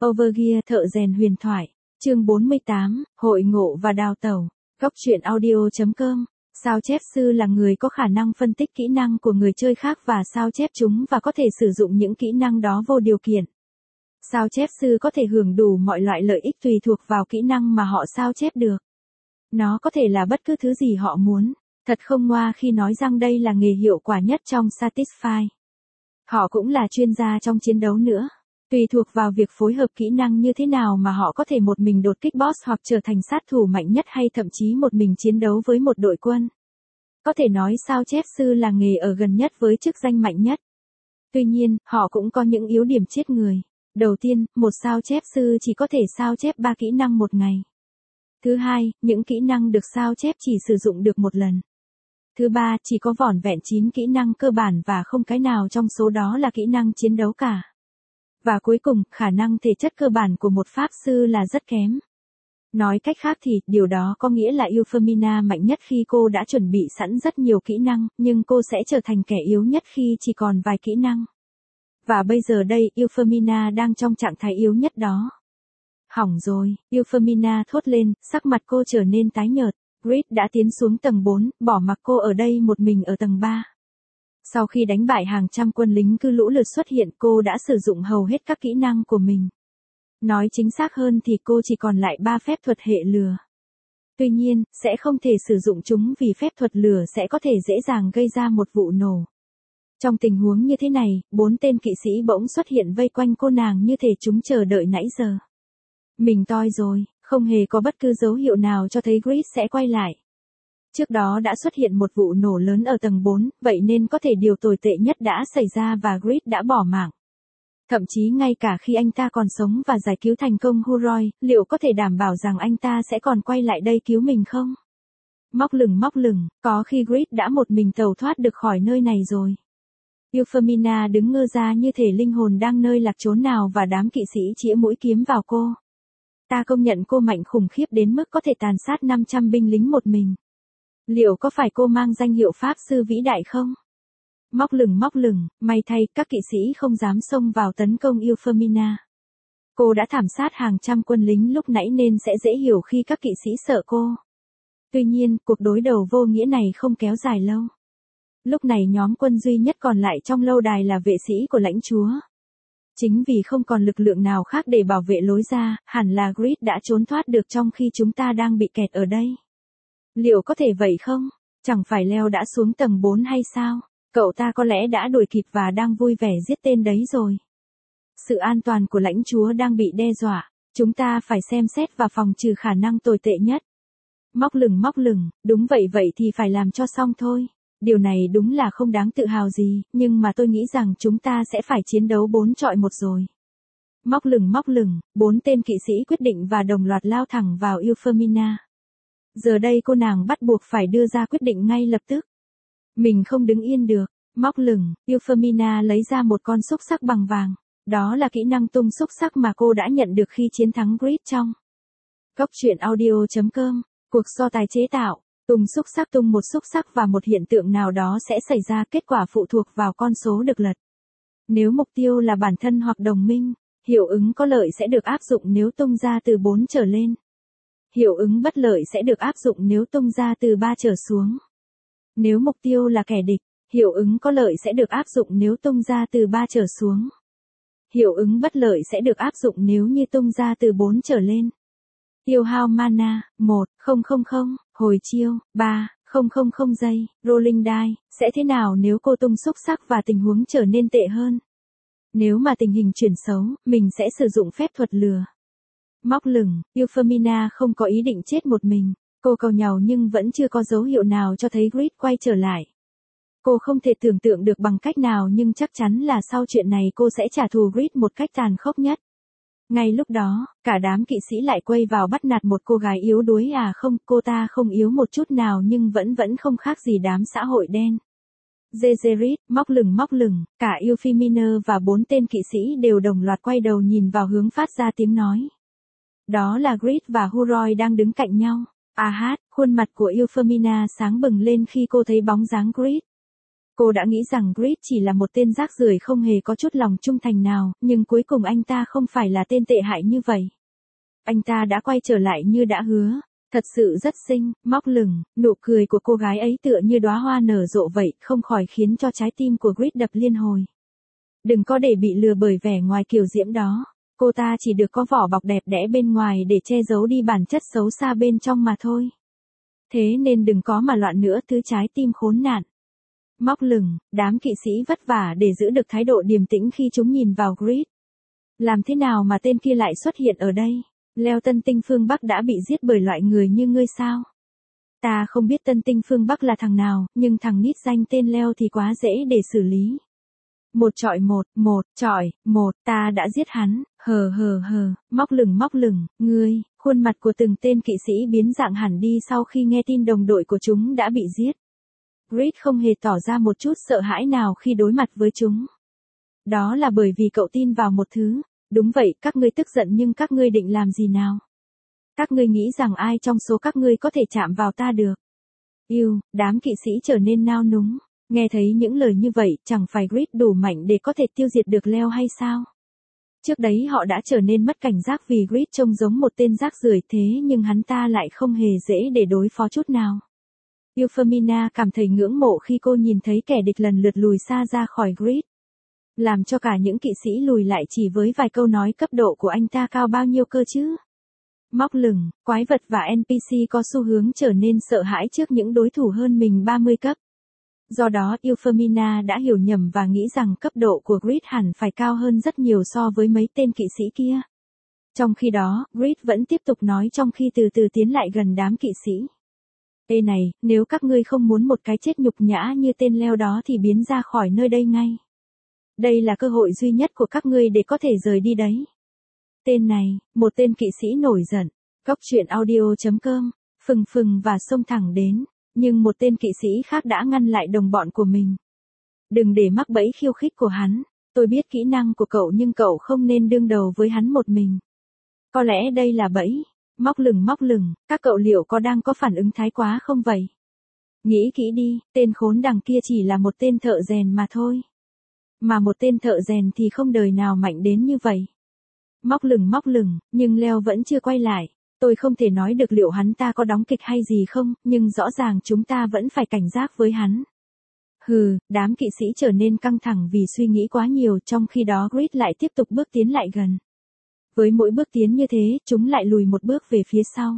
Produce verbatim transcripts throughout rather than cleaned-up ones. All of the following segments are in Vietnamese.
Overgear thợ rèn huyền thoại. Chương bốn mươi tám, Hội ngộ và đào tẩu. Góc truyện audio chấm com. Sao chép sư là người có khả năng phân tích kỹ năng của người chơi khác và sao chép chúng và có thể sử dụng những kỹ năng đó vô điều kiện. Sao chép sư có thể hưởng đủ mọi loại lợi ích tùy thuộc vào kỹ năng mà họ sao chép được. Nó có thể là bất cứ thứ gì họ muốn. Thật không ngoa khi nói rằng đây là nghề hiệu quả nhất trong Satisfy. Họ cũng là chuyên gia trong chiến đấu nữa. Tùy thuộc vào việc phối hợp kỹ năng như thế nào mà họ có thể một mình đột kích boss hoặc trở thành sát thủ mạnh nhất hay thậm chí một mình chiến đấu với một đội quân. Có thể nói sao chép sư là nghề ở gần nhất với chức danh mạnh nhất. Tuy nhiên, họ cũng có những yếu điểm chết người. Đầu tiên, một sao chép sư chỉ có thể sao chép ba kỹ năng một ngày. Thứ hai, những kỹ năng được sao chép chỉ sử dụng được một lần. Thứ ba, chỉ có vỏn vẹn chín kỹ năng cơ bản và không cái nào trong số đó là kỹ năng chiến đấu cả. Và cuối cùng, khả năng thể chất cơ bản của một pháp sư là rất kém. Nói cách khác thì, điều đó có nghĩa là Euphemina mạnh nhất khi cô đã chuẩn bị sẵn rất nhiều kỹ năng, nhưng cô sẽ trở thành kẻ yếu nhất khi chỉ còn vài kỹ năng. Và bây giờ đây, Euphemina đang trong trạng thái yếu nhất đó. Hỏng rồi, Euphemina thốt lên, sắc mặt cô trở nên tái nhợt. Grid đã tiến xuống tầng bốn, bỏ mặc cô ở đây một mình ở tầng ba. Sau khi đánh bại hàng trăm quân lính cứ lũ lượt xuất hiện, cô đã sử dụng hầu hết các kỹ năng của mình. Nói chính xác hơn thì cô chỉ còn lại ba phép thuật hệ lửa. Tuy nhiên, sẽ không thể sử dụng chúng vì phép thuật lửa sẽ có thể dễ dàng gây ra một vụ nổ. Trong tình huống như thế này, bốn tên kỵ sĩ bỗng xuất hiện vây quanh cô nàng như thể chúng chờ đợi nãy giờ. Mình toi rồi, không hề có bất cứ dấu hiệu nào cho thấy Grid sẽ quay lại. Trước đó đã xuất hiện một vụ nổ lớn ở tầng bốn, vậy nên có thể điều tồi tệ nhất đã xảy ra và Grid đã bỏ mạng. Thậm chí ngay cả khi anh ta còn sống và giải cứu thành công Huroy, liệu có thể đảm bảo rằng anh ta sẽ còn quay lại đây cứu mình không? Móc lửng móc lửng, có khi Grid đã một mình tẩu thoát được khỏi nơi này rồi. Euphemina đứng ngơ ra như thể linh hồn đang nơi lạc chốn nào và đám kỵ sĩ chĩa mũi kiếm vào cô. Ta công nhận cô mạnh khủng khiếp đến mức có thể tàn sát năm trăm binh lính một mình. Liệu có phải cô mang danh hiệu pháp sư vĩ đại không? Móc lửng móc lửng, may thay, các kỵ sĩ không dám xông vào tấn công Euphemina. Cô đã thảm sát hàng trăm quân lính lúc nãy nên sẽ dễ hiểu khi các kỵ sĩ sợ cô. Tuy nhiên, cuộc đối đầu vô nghĩa này không kéo dài lâu. Lúc này nhóm quân duy nhất còn lại trong lâu đài là vệ sĩ của lãnh chúa. Chính vì không còn lực lượng nào khác để bảo vệ lối ra, hẳn là Grid đã trốn thoát được trong khi chúng ta đang bị kẹt ở đây. Liệu có thể vậy không? Chẳng phải Leo đã xuống tầng bốn hay sao? Cậu ta có lẽ đã đuổi kịp và đang vui vẻ giết tên đấy rồi. Sự an toàn của lãnh chúa đang bị đe dọa. Chúng ta phải xem xét và phòng trừ khả năng tồi tệ nhất. Móc lửng móc lửng, đúng vậy vậy thì phải làm cho xong thôi. Điều này đúng là không đáng tự hào gì, nhưng mà tôi nghĩ rằng chúng ta sẽ phải chiến đấu bốn chọi một rồi. Móc lửng móc lửng, bốn tên kỵ sĩ quyết định và đồng loạt lao thẳng vào Euphemina. Giờ đây cô nàng bắt buộc phải đưa ra quyết định ngay lập tức. Mình không đứng yên được. Móc lửng, Euphemina lấy ra một con xúc xắc bằng vàng. Đó là kỹ năng tung xúc xắc mà cô đã nhận được khi chiến thắng Grid trong Góc truyện audio chấm com. Cuộc so tài chế tạo. Tung xúc xắc tung một xúc xắc và một hiện tượng nào đó sẽ xảy ra, kết quả phụ thuộc vào con số được lật. Nếu mục tiêu là bản thân hoặc đồng minh, hiệu ứng có lợi sẽ được áp dụng nếu tung ra từ bốn trở lên. Hiệu ứng bất lợi sẽ được áp dụng nếu tung ra từ ba trở xuống. Nếu mục tiêu là kẻ địch, hiệu ứng có lợi sẽ được áp dụng nếu tung ra từ ba trở xuống. Hiệu ứng bất lợi sẽ được áp dụng nếu như tung ra từ bốn trở lên. Tiêu hao mana, một nghìn, hồi chiêu, ba nghìn giây, rolling die, sẽ thế nào nếu cô tung xúc xắc và tình huống trở nên tệ hơn? Nếu mà tình hình chuyển xấu, mình sẽ sử dụng phép thuật lừa. Móc lửng, Euphemina không có ý định chết một mình. Cô cầu nhàu nhưng vẫn chưa có dấu hiệu nào cho thấy Grid quay trở lại. Cô không thể tưởng tượng được bằng cách nào nhưng chắc chắn là sau chuyện này cô sẽ trả thù Grid một cách tàn khốc nhất. Ngay lúc đó, cả đám kỵ sĩ lại quay vào bắt nạt một cô gái yếu đuối à không, cô ta không yếu một chút nào nhưng vẫn vẫn không khác gì đám xã hội đen. Zezerit, móc lửng móc lửng, cả Euphemina và bốn tên kỵ sĩ đều đồng loạt quay đầu nhìn vào hướng phát ra tiếng nói. Đó là Grid và Huroy đang đứng cạnh nhau. À hát, khuôn mặt của Euphemina sáng bừng lên khi cô thấy bóng dáng Grid. Cô đã nghĩ rằng Grid chỉ là một tên rác rưởi không hề có chút lòng trung thành nào, nhưng cuối cùng anh ta không phải là tên tệ hại như vậy. Anh ta đã quay trở lại như đã hứa. Thật sự rất xinh, móc lửng, nụ cười của cô gái ấy tựa như đóa hoa nở rộ vậy, không khỏi khiến cho trái tim của Grid đập liên hồi. Đừng có để bị lừa bởi vẻ ngoài kiều diễm đó. Cô ta chỉ được có vỏ bọc đẹp đẽ bên ngoài để che giấu đi bản chất xấu xa bên trong mà thôi. Thế nên đừng có mà loạn nữa thứ trái tim khốn nạn. Móc lửng, đám kỵ sĩ vất vả để giữ được thái độ điềm tĩnh khi chúng nhìn vào Grid. Làm thế nào mà tên kia lại xuất hiện ở đây? Leo Tân Tinh phương Bắc đã bị giết bởi loại người như ngươi sao? Ta không biết Tân Tinh phương Bắc là thằng nào, nhưng thằng nít danh tên Leo thì quá dễ để xử lý. Một trọi một, một, trọi, một, ta đã giết hắn, hờ hờ hờ, móc lửng móc lửng, ngươi, khuôn mặt của từng tên kỵ sĩ biến dạng hẳn đi sau khi nghe tin đồng đội của chúng đã bị giết. Grid không hề tỏ ra một chút sợ hãi nào khi đối mặt với chúng. Đó là bởi vì cậu tin vào một thứ. Đúng vậy, các ngươi tức giận nhưng các ngươi định làm gì nào? Các ngươi nghĩ rằng ai trong số các ngươi có thể chạm vào ta được? Yêu, đám kỵ sĩ trở nên nao núng. Nghe thấy những lời như vậy, chẳng phải Grid đủ mạnh để có thể tiêu diệt được Leo hay sao? Trước đấy họ đã trở nên mất cảnh giác vì Grid trông giống một tên rác rưởi thế nhưng hắn ta lại không hề dễ để đối phó chút nào. Euphemina cảm thấy ngưỡng mộ khi cô nhìn thấy kẻ địch lần lượt lùi xa ra khỏi Grid. Làm cho cả những kỵ sĩ lùi lại chỉ với vài câu nói cấp độ của anh ta cao bao nhiêu cơ chứ. Móc lửng, quái vật và en pê xê có xu hướng trở nên sợ hãi trước những đối thủ hơn mình ba mươi cấp. Do đó Euphemina đã hiểu nhầm và nghĩ rằng cấp độ của Grid hẳn phải cao hơn rất nhiều so với mấy tên kỵ sĩ kia. Trong khi đó, Grid vẫn tiếp tục nói trong khi từ từ tiến lại gần đám kỵ sĩ. Ê này, nếu các ngươi không muốn một cái chết nhục nhã như tên Leo đó thì biến ra khỏi nơi đây ngay. Đây là cơ hội duy nhất của các ngươi để có thể rời đi đấy. Tên này, một tên kỵ sĩ nổi giận. Góc truyện audio chấm com, phừng phừng và xông thẳng đến. Nhưng một tên kỵ sĩ khác đã ngăn lại đồng bọn của mình. Đừng để mắc bẫy khiêu khích của hắn. Tôi biết kỹ năng của cậu nhưng cậu không nên đương đầu với hắn một mình. Có lẽ đây là bẫy. Móc lửng móc lửng, các cậu liệu có đang có phản ứng thái quá không vậy? Nghĩ kỹ đi, tên khốn đằng kia chỉ là một tên thợ rèn mà thôi. Mà một tên thợ rèn thì không đời nào mạnh đến như vậy. Móc lửng móc lửng, nhưng Leo vẫn chưa quay lại. Tôi không thể nói được liệu hắn ta có đóng kịch hay gì không, nhưng rõ ràng chúng ta vẫn phải cảnh giác với hắn. Hừ, đám kỵ sĩ trở nên căng thẳng vì suy nghĩ quá nhiều, trong khi đó Grid lại tiếp tục bước tiến lại gần. Với mỗi bước tiến như thế, chúng lại lùi một bước về phía sau.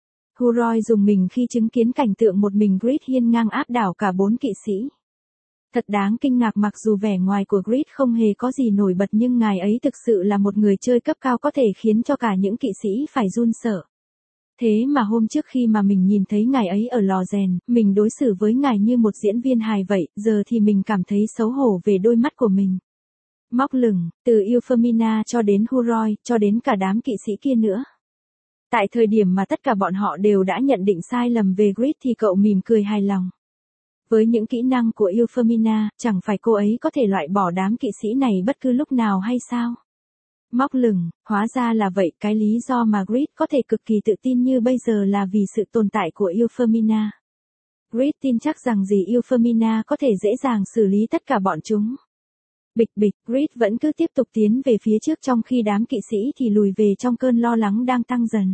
Huroy dùng mình khi chứng kiến cảnh tượng một mình Grid hiên ngang áp đảo cả bốn kỵ sĩ. Thật đáng kinh ngạc mặc dù vẻ ngoài của Grid không hề có gì nổi bật nhưng ngài ấy thực sự là một người chơi cấp cao có thể khiến cho cả những kỵ sĩ phải run sợ. Thế mà hôm trước khi mà mình nhìn thấy ngài ấy ở lò rèn, mình đối xử với ngài như một diễn viên hài vậy, giờ thì mình cảm thấy xấu hổ về đôi mắt của mình. Móc lửng, từ Euphemina cho đến Huroy, cho đến cả đám kỵ sĩ kia nữa. Tại thời điểm mà tất cả bọn họ đều đã nhận định sai lầm về Grid thì cậu mỉm cười hài lòng. Với những kỹ năng của Euphemina, chẳng phải cô ấy có thể loại bỏ đám kỵ sĩ này bất cứ lúc nào hay sao? Móc lửng, hóa ra là vậy, cái lý do mà Grid có thể cực kỳ tự tin như bây giờ là vì sự tồn tại của Euphemina. Grid tin chắc rằng gì Euphemina có thể dễ dàng xử lý tất cả bọn chúng. Bịch bịch, Grid vẫn cứ tiếp tục tiến về phía trước trong khi đám kỵ sĩ thì lùi về trong cơn lo lắng đang tăng dần.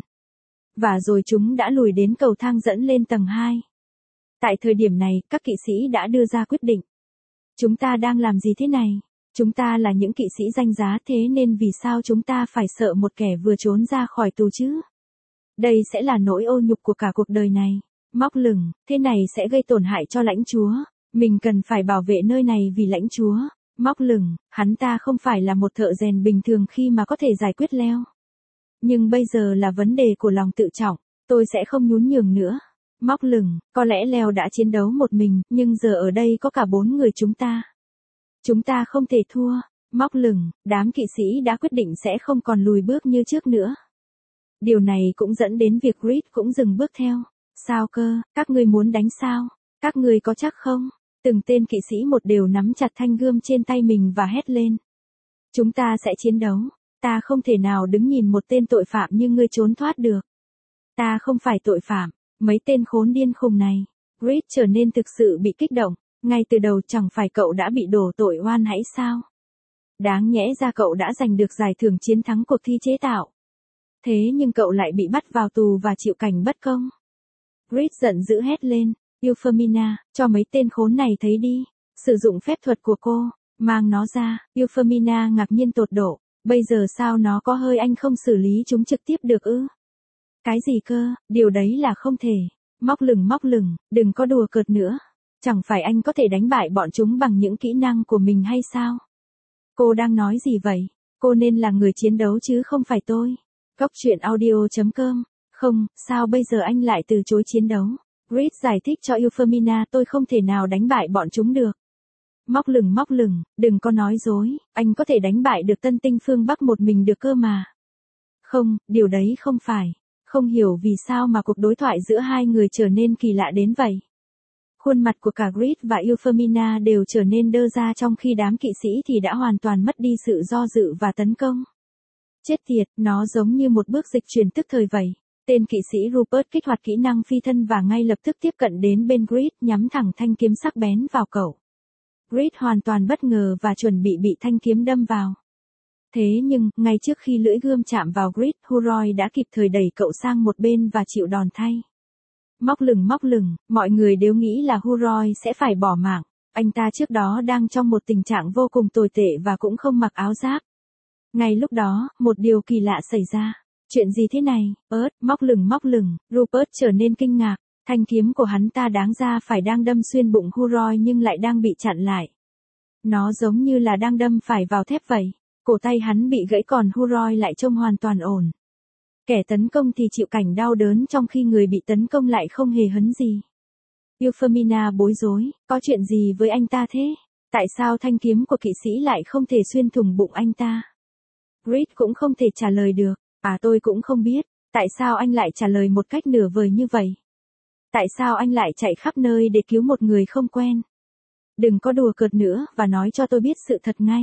Và rồi chúng đã lùi đến cầu thang dẫn lên tầng hai. Tại thời điểm này, các kỵ sĩ đã đưa ra quyết định. Chúng ta đang làm gì thế này? Chúng ta là những kỵ sĩ danh giá thế nên vì sao chúng ta phải sợ một kẻ vừa trốn ra khỏi tù chứ? Đây sẽ là nỗi ô nhục của cả cuộc đời này. Móc lửng, thế này sẽ gây tổn hại cho lãnh chúa. Mình cần phải bảo vệ nơi này vì lãnh chúa. Móc lửng, hắn ta không phải là một thợ rèn bình thường khi mà có thể giải quyết Leo. Nhưng bây giờ là vấn đề của lòng tự trọng, tôi sẽ không nhún nhường nữa. Móc lửng, có lẽ Leo đã chiến đấu một mình, nhưng giờ ở đây có cả bốn người chúng ta. Chúng ta không thể thua. Móc lửng, đám kỵ sĩ đã quyết định sẽ không còn lùi bước như trước nữa. Điều này cũng dẫn đến việc Grid cũng dừng bước theo. Sao cơ, các ngươi muốn đánh sao? Các ngươi có chắc không? Từng tên kỵ sĩ một đều nắm chặt thanh gươm trên tay mình và hét lên. Chúng ta sẽ chiến đấu. Ta không thể nào đứng nhìn một tên tội phạm như ngươi trốn thoát được. Ta không phải tội phạm. Mấy tên khốn điên khùng này. Grid trở nên thực sự bị kích động. Ngay từ đầu chẳng phải cậu đã bị đổ tội oan hãy sao? Đáng nhẽ ra cậu đã giành được giải thưởng chiến thắng cuộc thi chế tạo. Thế nhưng cậu lại bị bắt vào tù và chịu cảnh bất công. Grid giận dữ hét lên, Euphemina, cho mấy tên khốn này thấy đi, sử dụng phép thuật của cô, mang nó ra. Euphemina ngạc nhiên tột độ, bây giờ sao nó có hơi anh không xử lý chúng trực tiếp được ư? Cái gì cơ, điều đấy là không thể. Móc lửng móc lửng, đừng có đùa cợt nữa. Chẳng phải anh có thể đánh bại bọn chúng bằng những kỹ năng của mình hay sao? Cô đang nói gì vậy? Cô nên là người chiến đấu chứ không phải tôi. Góc truyện audio chấm com. Không, sao bây giờ anh lại từ chối chiến đấu? Grid giải thích cho Euphemina tôi không thể nào đánh bại bọn chúng được. Móc lửng móc lửng, đừng có nói dối, anh có thể đánh bại được Tân Tinh phương Bắc một mình được cơ mà. Không, điều đấy không phải. Không hiểu vì sao mà cuộc đối thoại giữa hai người trở nên kỳ lạ đến vậy. Khuôn mặt của cả Grid và Euphemina đều trở nên đơ ra trong khi đám kỵ sĩ thì đã hoàn toàn mất đi sự do dự và tấn công. Chết tiệt, nó giống như một bước dịch chuyển tức thời vậy. Tên kỵ sĩ Rupert kích hoạt kỹ năng phi thân và ngay lập tức tiếp cận đến bên Grid nhắm thẳng thanh kiếm sắc bén vào cậu. Grid hoàn toàn bất ngờ và chuẩn bị bị thanh kiếm đâm vào. Thế nhưng, ngay trước khi lưỡi gươm chạm vào Grid, Huroy đã kịp thời đẩy cậu sang một bên và chịu đòn thay. Móc lửng móc lửng, mọi người đều nghĩ là Huroy sẽ phải bỏ mạng. Anh ta trước đó đang trong một tình trạng vô cùng tồi tệ và cũng không mặc áo giáp. Ngay lúc đó, một điều kỳ lạ xảy ra. Chuyện gì thế này? Ớt, móc lửng móc lửng, Rupert trở nên kinh ngạc. Thanh kiếm của hắn ta đáng ra phải đang đâm xuyên bụng Huroy nhưng lại đang bị chặn lại. Nó giống như là đang đâm phải vào thép vậy. Cổ tay hắn bị gãy còn Huroy lại trông hoàn toàn ổn. Kẻ tấn công thì chịu cảnh đau đớn trong khi người bị tấn công lại không hề hấn gì. Euphemina bối rối, có chuyện gì với anh ta thế? Tại sao thanh kiếm của kỵ sĩ lại không thể xuyên thủng bụng anh ta? Grid cũng không thể trả lời được, à tôi cũng không biết, tại sao anh lại trả lời một cách nửa vời như vậy? Tại sao anh lại chạy khắp nơi để cứu một người không quen? Đừng có đùa cợt nữa và nói cho tôi biết sự thật ngay.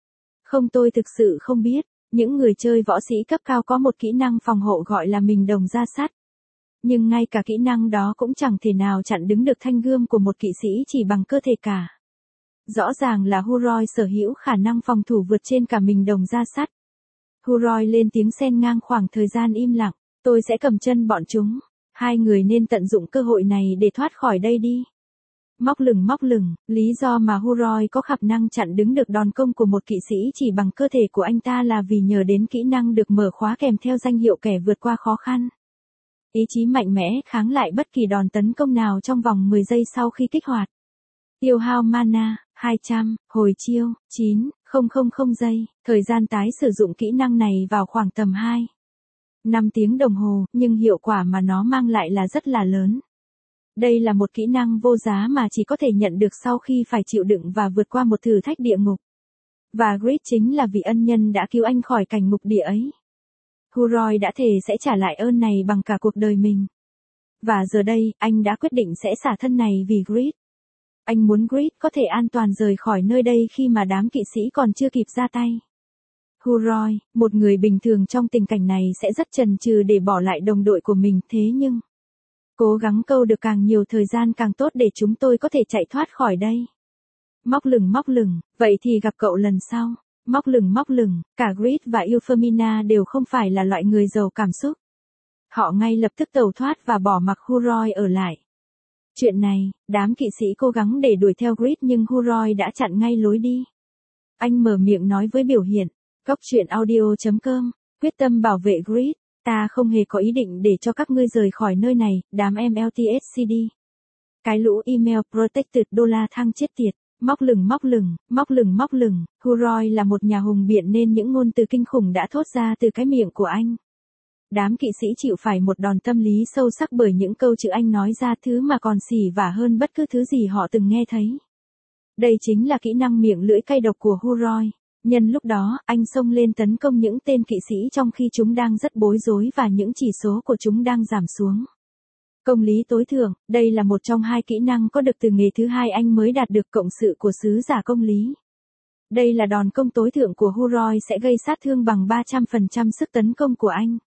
Không tôi thực sự không biết, những người chơi võ sĩ cấp cao có một kỹ năng phòng hộ gọi là mình đồng ra sắt. Nhưng ngay cả kỹ năng đó cũng chẳng thể nào chặn đứng được thanh gươm của một kỵ sĩ chỉ bằng cơ thể cả. Rõ ràng là Huroy sở hữu khả năng phòng thủ vượt trên cả mình đồng ra sắt. Huroy lên tiếng xen ngang khoảng thời gian im lặng, tôi sẽ cầm chân bọn chúng, hai người nên tận dụng cơ hội này để thoát khỏi đây đi. Móc lửng móc lửng, lý do mà Huroy có khả năng chặn đứng được đòn công của một kỵ sĩ chỉ bằng cơ thể của anh ta là vì nhờ đến kỹ năng được mở khóa kèm theo danh hiệu kẻ vượt qua khó khăn. Ý chí mạnh mẽ kháng lại bất kỳ đòn tấn công nào trong vòng mười giây sau khi kích hoạt. Tiêu hao mana, hai trăm, hồi chiêu, chín nghìn giây, thời gian tái sử dụng kỹ năng này vào khoảng tầm hai năm tiếng đồng hồ, nhưng hiệu quả mà nó mang lại là rất là lớn. Đây là một kỹ năng vô giá mà chỉ có thể nhận được sau khi phải chịu đựng và vượt qua một thử thách địa ngục. Và Grid chính là vị ân nhân đã cứu anh khỏi cảnh ngục địa ấy. Huroy đã thề sẽ trả lại ơn này bằng cả cuộc đời mình. Và giờ đây, anh đã quyết định sẽ xả thân này vì Grid. Anh muốn Grid có thể an toàn rời khỏi nơi đây khi mà đám kỵ sĩ còn chưa kịp ra tay. Huroy, một người bình thường trong tình cảnh này sẽ rất chần chừ để bỏ lại đồng đội của mình, thế nhưng cố gắng câu được càng nhiều thời gian càng tốt để chúng tôi có thể chạy thoát khỏi đây. Móc lửng móc lửng, vậy thì gặp cậu lần sau. Móc lửng móc lửng, cả Grid và Euphemina đều không phải là loại người giàu cảm xúc. Họ ngay lập tức tẩu thoát và bỏ mặc Huroy ở lại. Chuyện này, đám kỵ sĩ cố gắng để đuổi theo Grid nhưng Huroy đã chặn ngay lối đi. Anh mở miệng nói với biểu hiện, góc truyện audio chấm com, quyết tâm bảo vệ Grid. Ta không hề có ý định để cho các ngươi rời khỏi nơi này, đám em lờ tê ét xê đê. Cái lũ email protected đô la thăng chết tiệt. Móc lửng móc lửng, móc lửng móc lửng, Huroy là một nhà hùng biện nên những ngôn từ kinh khủng đã thốt ra từ cái miệng của anh. Đám kỵ sĩ chịu phải một đòn tâm lý sâu sắc bởi những câu chữ anh nói ra, thứ mà còn xỉ vả hơn bất cứ thứ gì họ từng nghe thấy. Đây chính là kỹ năng miệng lưỡi cay độc của Huroy. Nhân lúc đó, anh xông lên tấn công những tên kỵ sĩ trong khi chúng đang rất bối rối và những chỉ số của chúng đang giảm xuống. Công lý tối thượng, đây là một trong hai kỹ năng có được từ nghề thứ hai anh mới đạt được cộng sự của sứ giả công lý. Đây là đòn công tối thượng của Huroy sẽ gây sát thương bằng ba trăm phần trăm sức tấn công của anh.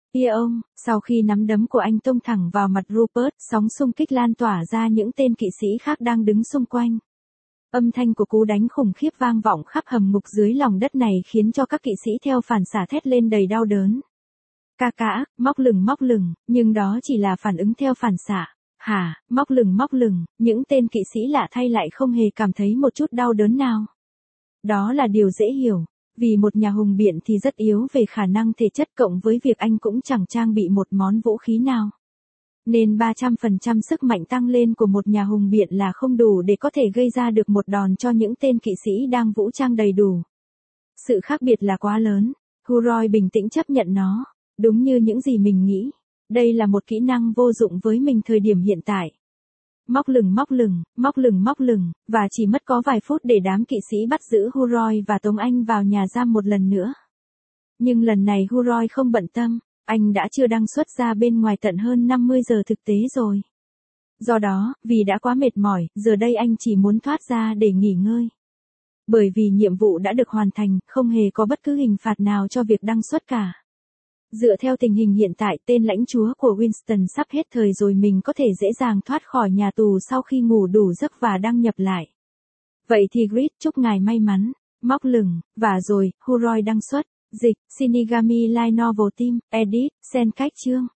Tia ông, sau khi nắm đấm của anh tông thẳng vào mặt Rupert, sóng xung kích lan tỏa ra những tên kỵ sĩ khác đang đứng xung quanh. Âm thanh của cú đánh khủng khiếp vang vọng khắp hầm ngục dưới lòng đất này khiến cho các kỵ sĩ theo phản xạ thét lên đầy đau đớn. Ca ca, móc lửng móc lửng, nhưng đó chỉ là phản ứng theo phản xạ. Hả, móc lửng móc lửng, những tên kỵ sĩ lạ thay lại không hề cảm thấy một chút đau đớn nào. Đó là điều dễ hiểu, vì một nhà hùng biện thì rất yếu về khả năng thể chất cộng với việc anh cũng chẳng trang bị một món vũ khí nào. Nên ba trăm phần trăm sức mạnh tăng lên của một nhà hùng biện là không đủ để có thể gây ra được một đòn cho những tên kỵ sĩ đang vũ trang đầy đủ. Sự khác biệt là quá lớn, Huroy bình tĩnh chấp nhận nó, đúng như những gì mình nghĩ. Đây là một kỹ năng vô dụng với mình thời điểm hiện tại. Móc lửng móc lửng, móc lửng móc lửng, và chỉ mất có vài phút để đám kỵ sĩ bắt giữ Huroy và tống anh vào nhà giam một lần nữa. Nhưng lần này Huroy không bận tâm, anh đã chưa đăng xuất ra bên ngoài tận hơn năm mươi giờ thực tế rồi. Do đó, vì đã quá mệt mỏi, giờ đây anh chỉ muốn thoát ra để nghỉ ngơi. Bởi vì nhiệm vụ đã được hoàn thành, không hề có bất cứ hình phạt nào cho việc đăng xuất cả. Dựa theo tình hình hiện tại, tên lãnh chúa của Winston sắp hết thời rồi, mình có thể dễ dàng thoát khỏi nhà tù sau khi ngủ đủ giấc và đăng nhập lại. Vậy thì Grid, chúc ngài may mắn. Móc lửng, và rồi, Huroy đăng xuất. Dịch, Shinigami Light Novel Team, Edit, Sen cách chương.